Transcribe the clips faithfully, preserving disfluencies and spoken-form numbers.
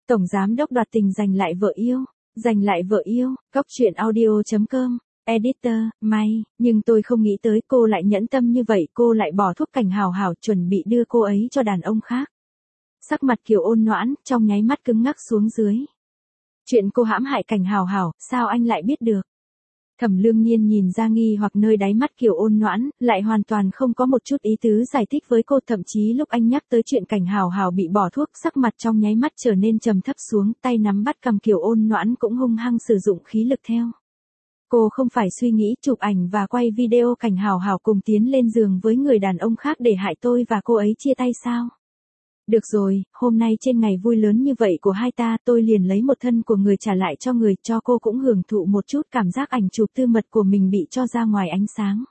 Tổng giám đốc đoạt tình giành lại vợ yêu, giành lại vợ yêu, góc truyện audio chấm com, editor, may, nhưng tôi không nghĩ tới cô lại nhẫn tâm như vậy, cô lại bỏ thuốc Cảnh Hào Hào chuẩn bị đưa cô ấy cho đàn ông khác. Sắc mặt Kiều Ôn Noãn, trong nháy mắt cứng ngắc xuống dưới. Chuyện cô hãm hại Cảnh Hào Hào, sao anh lại biết được? Thẩm Lương Nhiên nhìn ra nghi hoặc nơi đáy mắt Kiều Ôn Noãn, lại hoàn toàn không có một chút ý tứ giải thích với cô, thậm chí lúc anh nhắc tới chuyện Cảnh Hào Hào bị bỏ thuốc, sắc mặt trong nháy mắt trở nên trầm thấp xuống, tay nắm bắt cầm Kiều Ôn Noãn cũng hung hăng sử dụng khí lực theo. Cô không phải suy nghĩ chụp ảnh và quay video Cảnh Hào Hào cùng tiến lên giường với người đàn ông khác để hại tôi và cô ấy chia tay sao? Được rồi, hôm nay trên ngày vui lớn như vậy của hai ta, tôi liền lấy một thân của người trả lại cho người, cho cô cũng hưởng thụ một chút cảm giác ảnh chụp tư mật của mình bị cho ra ngoài ánh sáng.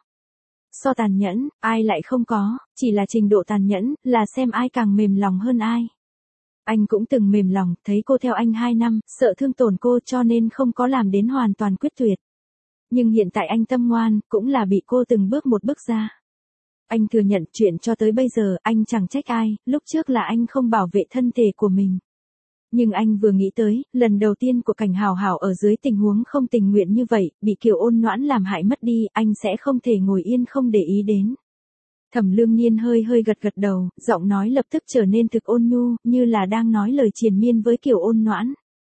So tàn nhẫn, ai lại không có, chỉ là trình độ tàn nhẫn, là xem ai càng mềm lòng hơn ai. Anh cũng từng mềm lòng, thấy cô theo anh hai năm, sợ thương tổn cô cho nên không có làm đến hoàn toàn quyết tuyệt. Nhưng hiện tại anh tâm ngoan, cũng là bị cô từng bước một bước ra. Anh thừa nhận chuyện cho tới bây giờ, anh chẳng trách ai, lúc trước là anh không bảo vệ thân thể của mình. Nhưng anh vừa nghĩ tới, lần đầu tiên của Cảnh Hào Hào ở dưới tình huống không tình nguyện như vậy, bị Kiều Ôn Noãn làm hại mất đi, anh sẽ không thể ngồi yên không để ý đến. Thẩm Lương Nhiên hơi hơi gật gật đầu, giọng nói lập tức trở nên thực ôn nhu, như là đang nói lời triền miên với Kiều Ôn Noãn.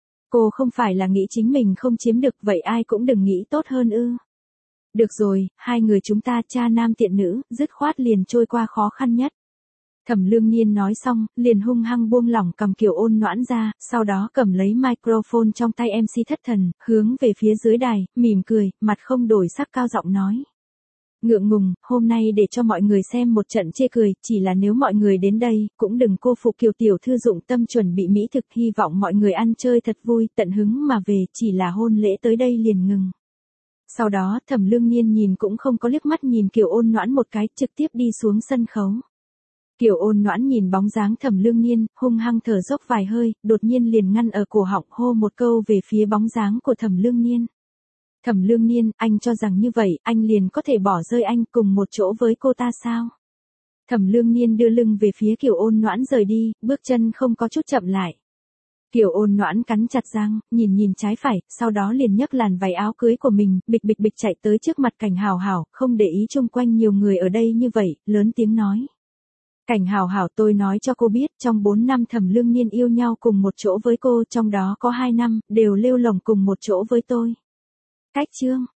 Cô không phải là nghĩ chính mình không chiếm được, vậy ai cũng đừng nghĩ tốt hơn ư. Được rồi, hai người chúng ta cha nam tiện nữ, dứt khoát liền trôi qua khó khăn nhất. Thẩm Lương Nhiên nói xong, liền hung hăng buông lỏng cầm Kiều Ôn Noãn ra, sau đó cầm lấy microphone trong tay em xê thất thần, hướng về phía dưới đài, mỉm cười, mặt không đổi sắc cao giọng nói. Ngượng ngùng, hôm nay để cho mọi người xem một trận chê cười, chỉ là nếu mọi người đến đây, cũng đừng cô phụ Kiều tiểu thư dụng tâm chuẩn bị mỹ thực, hy vọng mọi người ăn chơi thật vui, tận hứng mà về, chỉ là hôn lễ tới đây liền ngừng. Sau đó, Thẩm Lương Nhiên nhìn cũng không có liếc mắt nhìn Kiều Ôn Noãn một cái, trực tiếp đi xuống sân khấu. Kiều Ôn Noãn nhìn bóng dáng Thẩm Lương Nhiên, hung hăng thở dốc vài hơi, đột nhiên liền ngăn ở cổ họng, hô một câu về phía bóng dáng của Thẩm Lương Nhiên. Thẩm Lương Nhiên, anh cho rằng như vậy, anh liền có thể bỏ rơi anh cùng một chỗ với cô ta sao? Thẩm Lương Nhiên đưa lưng về phía Kiều Ôn Noãn rời đi, bước chân không có chút chậm lại. Kiều Ôn Noãn cắn chặt răng, nhìn nhìn trái phải, sau đó liền nhấc làn váy áo cưới của mình, bịch bịch bịch chạy tới trước mặt Cảnh Hào Hào, không để ý chung quanh nhiều người ở đây như vậy, lớn tiếng nói. Cảnh Hào Hào, tôi nói cho cô biết, trong bốn năm Thẩm Lương Nhiên yêu nhau cùng một chỗ với cô, trong đó có hai năm, đều lêu lồng cùng một chỗ với tôi. Cách chương.